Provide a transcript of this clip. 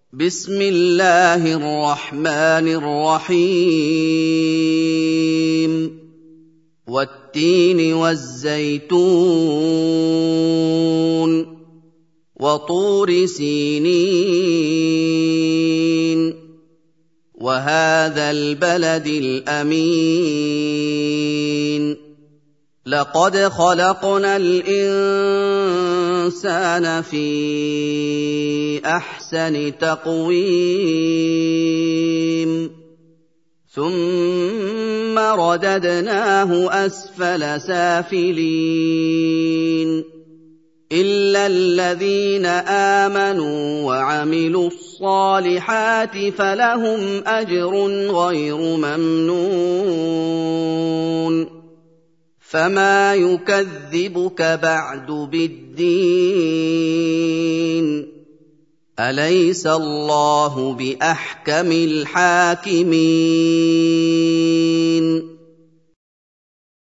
بسم الله الرحمن الرحيم والتين والزيتون وطور سينين وهذا البلد الأمين لقد خلقنا الإنسان في أحسن تقويم ثم رددناه أسفل سافلين إلا الذين آمنوا وعملوا الصالحات فلهم أجر غير ممنون فما يكذبك بعد بالدين أليس الله بأحكم الحاكمين